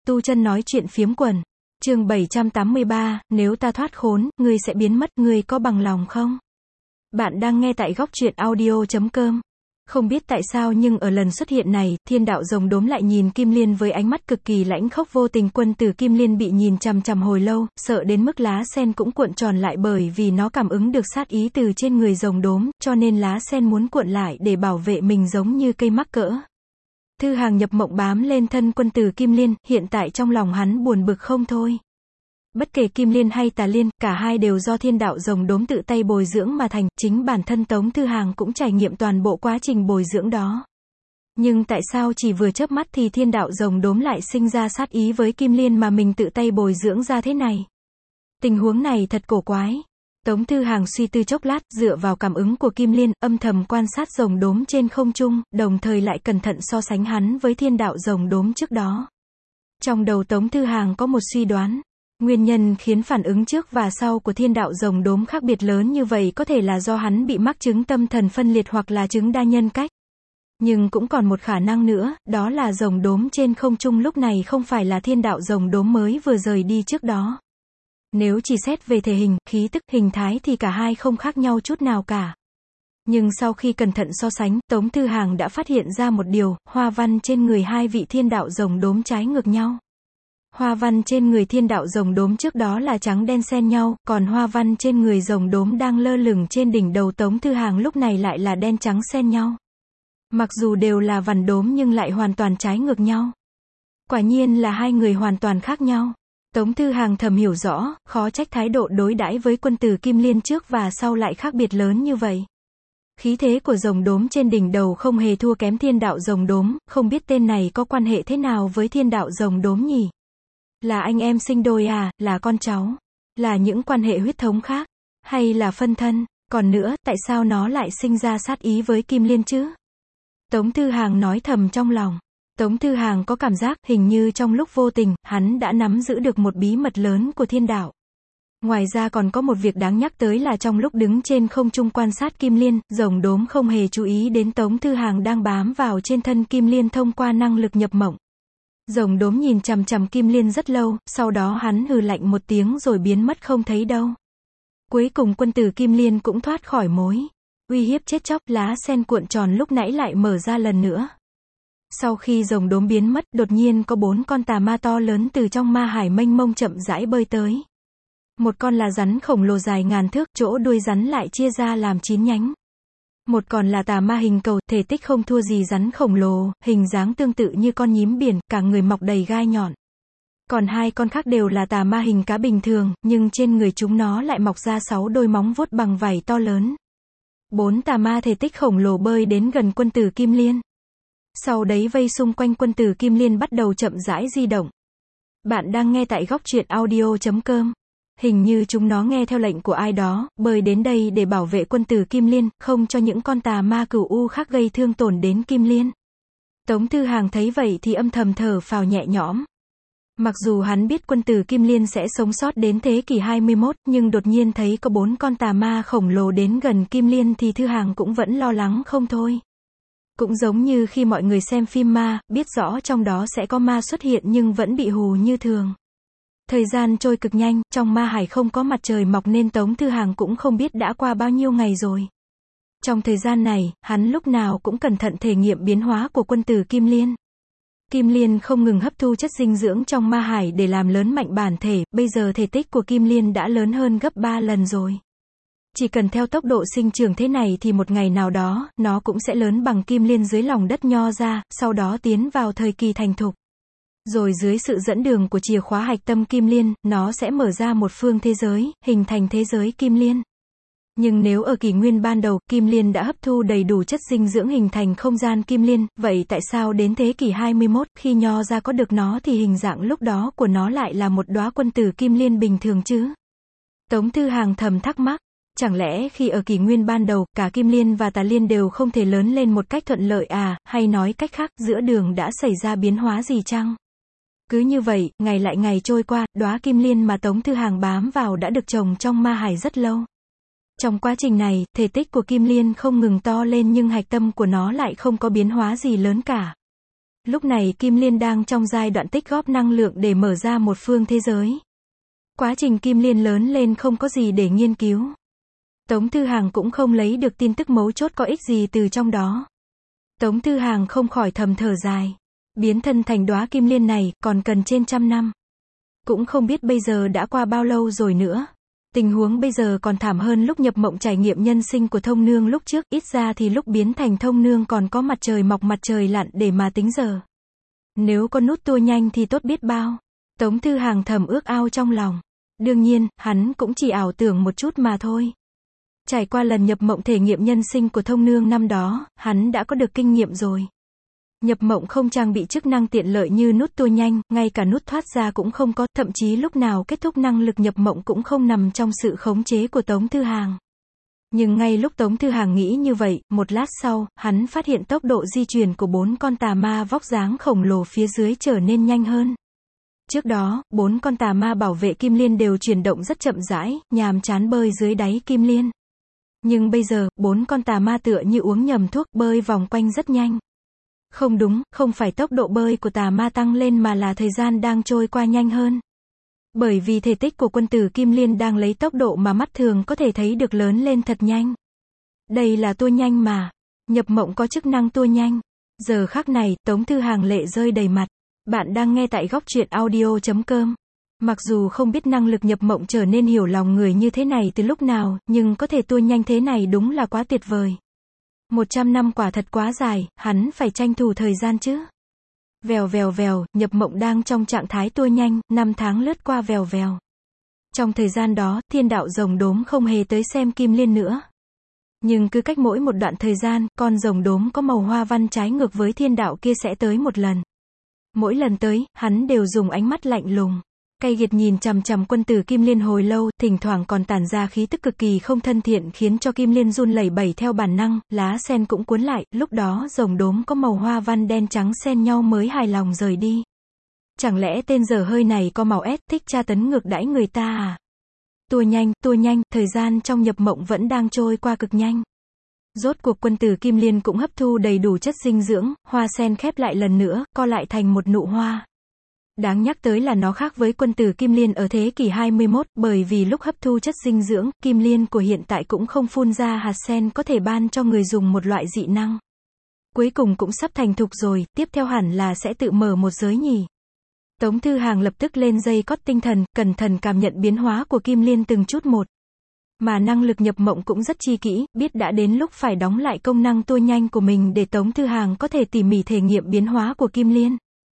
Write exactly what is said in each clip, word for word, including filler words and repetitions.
Tu chân nói chuyện phiếm quần. Chương bảy trăm tám mươi ba, nếu ta thoát khốn, ngươi sẽ biến mất, ngươi có bằng lòng không? Bạn đang nghe tại góc truyện audio chấm com. Không biết tại sao nhưng ở lần xuất hiện này, thiên đạo rồng đốm lại nhìn Kim Liên với ánh mắt cực kỳ lãnh khốc vô tình. Quân tử Kim Liên bị nhìn chằm chằm hồi lâu, sợ đến mức lá sen cũng cuộn tròn lại, bởi vì nó cảm ứng được sát ý từ trên người rồng đốm, cho nên lá sen muốn cuộn lại để bảo vệ mình giống như cây mắc cỡ. Thư Hàng nhập mộng bám lên thân quân tử Kim Liên, hiện tại trong lòng hắn buồn bực không thôi. Bất kể Kim Liên hay Tà Liên, cả hai đều do thiên đạo rồng đốm tự tay bồi dưỡng mà thành, chính bản thân Tống Thư Hàng cũng trải nghiệm toàn bộ quá trình bồi dưỡng đó. Nhưng tại sao chỉ vừa chớp mắt thì thiên đạo rồng đốm lại sinh ra sát ý với Kim Liên mà mình tự tay bồi dưỡng ra thế này? Tình huống này thật cổ quái. Tống Thư Hàng suy tư chốc lát, dựa vào cảm ứng của Kim Liên, âm thầm quan sát rồng đốm trên không trung, đồng thời lại cẩn thận so sánh hắn với thiên đạo rồng đốm trước đó. Trong đầu Tống Thư Hàng có một suy đoán. Nguyên nhân khiến phản ứng trước và sau của thiên đạo rồng đốm khác biệt lớn như vậy có thể là do hắn bị mắc chứng tâm thần phân liệt hoặc là chứng đa nhân cách. Nhưng cũng còn một khả năng nữa, đó là rồng đốm trên không trung lúc này không phải là thiên đạo rồng đốm mới vừa rời đi trước đó. Nếu chỉ xét về thể hình, khí tức, hình thái thì cả hai không khác nhau chút nào cả. Nhưng sau khi cẩn thận so sánh, Tống Thư Hàng đã phát hiện ra một điều, hoa văn trên người hai vị thiên đạo rồng đốm trái ngược nhau. Hoa văn trên người thiên đạo rồng đốm trước đó là trắng đen xen nhau, còn hoa văn trên người rồng đốm đang lơ lửng trên đỉnh đầu Tống Thư Hàng lúc này lại là đen trắng xen nhau. Mặc dù đều là vằn đốm nhưng lại hoàn toàn trái ngược nhau. Quả nhiên là hai người hoàn toàn khác nhau. Tống Thư Hàng thầm hiểu rõ, khó trách thái độ đối đãi với quân tử Kim Liên trước và sau lại khác biệt lớn như vậy. Khí thế của rồng đốm trên đỉnh đầu không hề thua kém thiên đạo rồng đốm, không biết tên này có quan hệ thế nào với thiên đạo rồng đốm nhỉ? Là anh em sinh đôi à, là con cháu, là những quan hệ huyết thống khác, hay là phân thân, còn nữa, tại sao nó lại sinh ra sát ý với Kim Liên chứ? Tống Thư Hàng nói thầm trong lòng. Tống Thư Hàng có cảm giác, hình như trong lúc vô tình, hắn đã nắm giữ được một bí mật lớn của thiên đạo. Ngoài ra còn có một việc đáng nhắc tới là trong lúc đứng trên không trung quan sát Kim Liên, rồng đốm không hề chú ý đến Tống Thư Hàng đang bám vào trên thân Kim Liên thông qua năng lực nhập mộng. Rồng đốm nhìn chằm chằm Kim Liên rất lâu, sau đó hắn hừ lạnh một tiếng rồi biến mất không thấy đâu. Cuối cùng quân tử Kim Liên cũng thoát khỏi mối uy hiếp chết chóc, lá sen cuộn tròn lúc nãy lại mở ra lần nữa. Sau khi rồng đốm biến mất, đột nhiên có bốn con tà ma to lớn từ trong ma hải mênh mông chậm rãi bơi tới. Một con là rắn khổng lồ dài ngàn thước, chỗ đuôi rắn lại chia ra làm chín nhánh. Một còn là tà ma hình cầu, thể tích không thua gì rắn khổng lồ, hình dáng tương tự như con nhím biển, cả người mọc đầy gai nhọn. Còn hai con khác đều là tà ma hình cá bình thường, nhưng trên người chúng nó lại mọc ra sáu đôi móng vuốt bằng vảy to lớn. Bốn tà ma thể tích khổng lồ bơi đến gần quân tử Kim Liên. Sau đấy vây xung quanh quân tử Kim Liên bắt đầu chậm rãi di động. Bạn đang nghe tại góc truyện audio chấm com. Hình như chúng nó nghe theo lệnh của ai đó, bơi đến đây để bảo vệ quân tử Kim Liên, không cho những con tà ma cửu u khác gây thương tổn đến Kim Liên. Tống Thư Hàng thấy vậy thì âm thầm thở phào nhẹ nhõm. Mặc dù hắn biết quân tử Kim Liên sẽ sống sót đến thế kỷ hai mươi mốt, nhưng đột nhiên thấy có bốn con tà ma khổng lồ đến gần Kim Liên thì Thư Hàng cũng vẫn lo lắng không thôi. Cũng giống như khi mọi người xem phim ma, biết rõ trong đó sẽ có ma xuất hiện nhưng vẫn bị hù như thường. Thời gian trôi cực nhanh, trong ma hải không có mặt trời mọc nên Tống Thư Hàng cũng không biết đã qua bao nhiêu ngày rồi. Trong thời gian này, hắn lúc nào cũng cẩn thận thể nghiệm biến hóa của quân tử Kim Liên. Kim Liên không ngừng hấp thu chất dinh dưỡng trong ma hải để làm lớn mạnh bản thể, bây giờ thể tích của Kim Liên đã lớn hơn gấp ba lần rồi. Chỉ cần theo tốc độ sinh trưởng thế này thì một ngày nào đó, nó cũng sẽ lớn bằng Kim Liên dưới lòng đất nho ra, sau đó tiến vào thời kỳ thành thục. Rồi dưới sự dẫn đường của chìa khóa hạch tâm Kim Liên, nó sẽ mở ra một phương thế giới, hình thành thế giới Kim Liên. Nhưng nếu ở kỷ nguyên ban đầu, Kim Liên đã hấp thu đầy đủ chất dinh dưỡng hình thành không gian Kim Liên, vậy tại sao đến thế kỷ hai mươi mốt, khi nho ra có được nó thì hình dạng lúc đó của nó lại là một đóa quân tử Kim Liên bình thường chứ? Tống Thư Hàng thầm thắc mắc. Chẳng lẽ khi ở kỷ nguyên ban đầu, cả Kim Liên và Tà Liên đều không thể lớn lên một cách thuận lợi à, hay nói cách khác, giữa đường đã xảy ra biến hóa gì chăng? Cứ như vậy, ngày lại ngày trôi qua, đóa Kim Liên mà Tống Thư Hàng bám vào đã được trồng trong ma hải rất lâu. Trong quá trình này, thể tích của Kim Liên không ngừng to lên nhưng hạch tâm của nó lại không có biến hóa gì lớn cả. Lúc này Kim Liên đang trong giai đoạn tích góp năng lượng để mở ra một phương thế giới. Quá trình Kim Liên lớn lên không có gì để nghiên cứu. Tống Thư Hàng cũng không lấy được tin tức mấu chốt có ích gì từ trong đó. Tống Thư Hàng không khỏi thầm thở dài. Biến thân thành đóa Kim Liên này, còn cần trên trăm năm. Cũng không biết bây giờ đã qua bao lâu rồi nữa. Tình huống bây giờ còn thảm hơn lúc nhập mộng trải nghiệm nhân sinh của Thông Nương lúc trước, ít ra thì lúc biến thành Thông Nương còn có mặt trời mọc mặt trời lặn để mà tính giờ. Nếu có nút tua nhanh thì tốt biết bao. Tống Thư Hàng thầm ước ao trong lòng. Đương nhiên, hắn cũng chỉ ảo tưởng một chút mà thôi. Trải qua lần nhập mộng thể nghiệm nhân sinh của Thông Nương năm đó, hắn đã có được kinh nghiệm rồi. Nhập mộng không trang bị chức năng tiện lợi như nút tua nhanh, ngay cả nút thoát ra cũng không có, thậm chí lúc nào kết thúc năng lực nhập mộng cũng không nằm trong sự khống chế của Tống Thư Hàng. Nhưng ngay lúc Tống Thư Hàng nghĩ như vậy, một lát sau, hắn phát hiện tốc độ di chuyển của bốn con tà ma vóc dáng khổng lồ phía dưới trở nên nhanh hơn. Trước đó, bốn con tà ma bảo vệ Kim Liên đều chuyển động rất chậm rãi, nhàm chán bơi dưới đáy Kim Liên. Nhưng bây giờ, bốn con tà ma tựa như uống nhầm thuốc, bơi vòng quanh rất nhanh. Không đúng, không phải tốc độ bơi của tà ma tăng lên mà là thời gian đang trôi qua nhanh hơn. Bởi vì thể tích của quân tử Kim Liên đang lấy tốc độ mà mắt thường có thể thấy được lớn lên thật nhanh. Đây là tua nhanh mà. Nhập mộng có chức năng tua nhanh. Giờ khắc này, Tống Thư Hàng lệ rơi đầy mặt. Bạn đang nghe tại góc truyện audio chấm com. Mặc dù không biết năng lực nhập mộng trở nên hiểu lòng người như thế này từ lúc nào, nhưng có thể tua nhanh thế này đúng là quá tuyệt vời. Một trăm năm quả thật quá dài, hắn phải tranh thủ thời gian chứ. Vèo vèo vèo, nhập mộng đang trong trạng thái tua nhanh, năm tháng lướt qua vèo vèo. Trong thời gian đó, thiên đạo rồng đốm không hề tới xem Kim Liên nữa. Nhưng cứ cách mỗi một đoạn thời gian, con rồng đốm có màu hoa văn trái ngược với thiên đạo kia sẽ tới một lần. Mỗi lần tới, hắn đều dùng ánh mắt lạnh lùng, cay nghiệt nhìn chằm chằm quân tử Kim Liên hồi lâu, thỉnh thoảng còn tản ra khí tức cực kỳ không thân thiện khiến cho Kim Liên run lẩy bẩy theo bản năng, lá sen cũng cuốn lại, lúc đó rồng đốm có màu hoa văn đen trắng xen nhau mới hài lòng rời đi. Chẳng lẽ tên dở hơi này có màu ép, thích tra tấn ngược đãi người ta à? Tua nhanh, tua nhanh, thời gian trong nhập mộng vẫn đang trôi qua cực nhanh. Rốt cuộc quân tử Kim Liên cũng hấp thu đầy đủ chất dinh dưỡng, hoa sen khép lại lần nữa, co lại thành một nụ hoa. Đáng nhắc tới là nó khác với quân tử Kim Liên ở thế kỷ hai mươi mốt, bởi vì lúc hấp thu chất dinh dưỡng, Kim Liên của hiện tại cũng không phun ra hạt sen có thể ban cho người dùng một loại dị năng. Cuối cùng cũng sắp thành thục rồi, tiếp theo hẳn là sẽ tự mở một giới nhỉ. Tống Thư Hàng lập tức lên dây cót tinh thần, cẩn thận cảm nhận biến hóa của Kim Liên từng chút một. Mà năng lực nhập mộng cũng rất chi kỹ, biết đã đến lúc phải đóng lại công năng tua nhanh của mình để Tống Thư Hàng có thể tỉ mỉ thể nghiệm biến hóa của Kim Liên.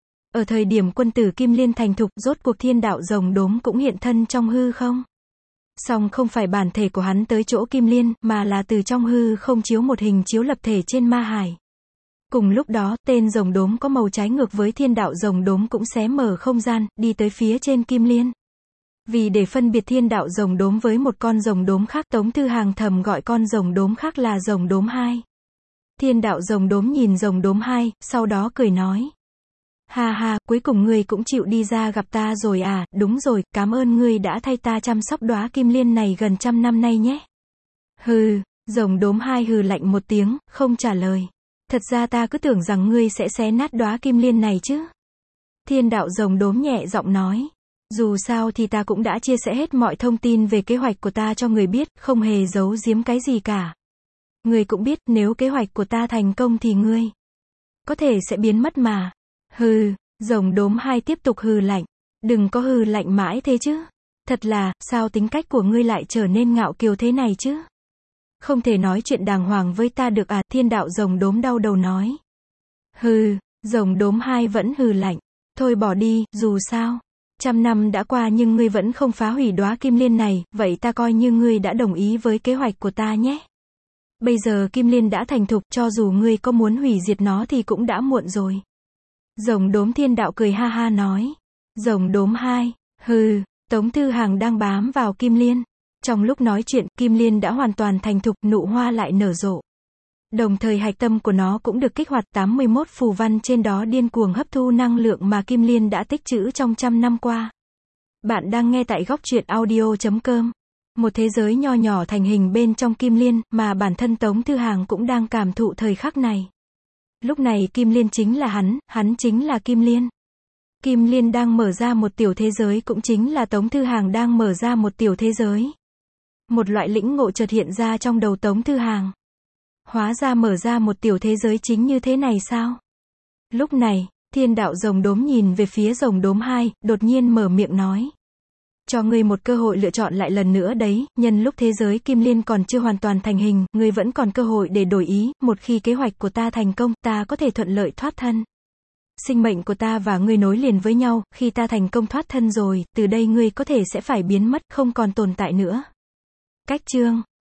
Ở thời điểm quân tử Kim Liên thành thục, rốt cuộc thiên đạo rồng đốm cũng hiện thân trong hư không. Song không phải bản thể của hắn tới chỗ Kim Liên, mà là từ trong hư không chiếu một hình chiếu lập thể trên ma hải. Cùng lúc đó, tên rồng đốm có màu trái ngược với thiên đạo rồng đốm cũng xé mở không gian, đi tới phía trên Kim Liên. Vì để phân biệt thiên đạo rồng đốm với một con rồng đốm khác, Tống Thư Hàng thầm gọi con rồng đốm khác là rồng đốm hai. Thiên đạo rồng đốm nhìn rồng đốm hai, sau đó cười nói. Ha ha, cuối cùng ngươi cũng chịu đi ra gặp ta rồi à, đúng rồi, cảm ơn ngươi đã thay ta chăm sóc đóa Kim Liên này gần trăm năm nay nhé. Hừ, rồng đốm hai hừ lạnh một tiếng, không trả lời. Thật ra ta cứ tưởng rằng ngươi sẽ xé nát đóa Kim Liên này chứ. Thiên đạo rồng đốm nhẹ giọng nói. Dù sao thì ta cũng đã chia sẻ hết mọi thông tin về kế hoạch của ta cho người biết, không hề giấu giếm cái gì cả. Ngươi cũng biết, nếu kế hoạch của ta thành công thì ngươi có thể sẽ biến mất mà. Hừ, rồng đốm hai tiếp tục hừ lạnh. Đừng có hừ lạnh mãi thế chứ. Thật là, sao tính cách của ngươi lại trở nên ngạo kiều thế này chứ? Không thể nói chuyện đàng hoàng với ta được à, thiên đạo rồng đốm đau đầu nói. Hừ, rồng đốm hai vẫn hừ lạnh. Thôi bỏ đi, dù sao. Trăm năm đã qua nhưng ngươi vẫn không phá hủy đóa Kim Liên này, vậy ta coi như ngươi đã đồng ý với kế hoạch của ta nhé. Bây giờ Kim Liên đã thành thục, cho dù ngươi có muốn hủy diệt nó thì cũng đã muộn rồi. Rồng đốm thiên đạo cười ha ha nói. Rồng đốm hai, hừ, Tống Thư Hàng đang bám vào Kim Liên. Trong lúc nói chuyện, Kim Liên đã hoàn toàn thành thục, nụ hoa lại nở rộ. Đồng thời hạch tâm của nó cũng được kích hoạt, tám mươi mốt phù văn trên đó điên cuồng hấp thu năng lượng mà Kim Liên đã tích trữ trong trăm năm qua. Bạn đang nghe tại góc truyện audio chấm com. Một thế giới nho nhỏ thành hình bên trong Kim Liên, mà bản thân Tống Thư Hàng cũng đang cảm thụ thời khắc này. Lúc này Kim Liên chính là hắn, hắn chính là Kim Liên. Kim Liên đang mở ra một tiểu thế giới, cũng chính là Tống Thư Hàng đang mở ra một tiểu thế giới. Một loại lĩnh ngộ chợt hiện ra trong đầu Tống Thư Hàng. Hóa ra mở ra một tiểu thế giới chính như thế này sao? Lúc này, Thiên Đạo Rồng Đốm nhìn về phía Rồng Đốm hai, đột nhiên mở miệng nói. Cho ngươi một cơ hội lựa chọn lại lần nữa đấy, nhân lúc thế giới Kim Liên còn chưa hoàn toàn thành hình, ngươi vẫn còn cơ hội để đổi ý, một khi kế hoạch của ta thành công, ta có thể thuận lợi thoát thân. Sinh mệnh của ta và ngươi nối liền với nhau, khi ta thành công thoát thân rồi, từ đây ngươi có thể sẽ phải biến mất, không còn tồn tại nữa. Cách chương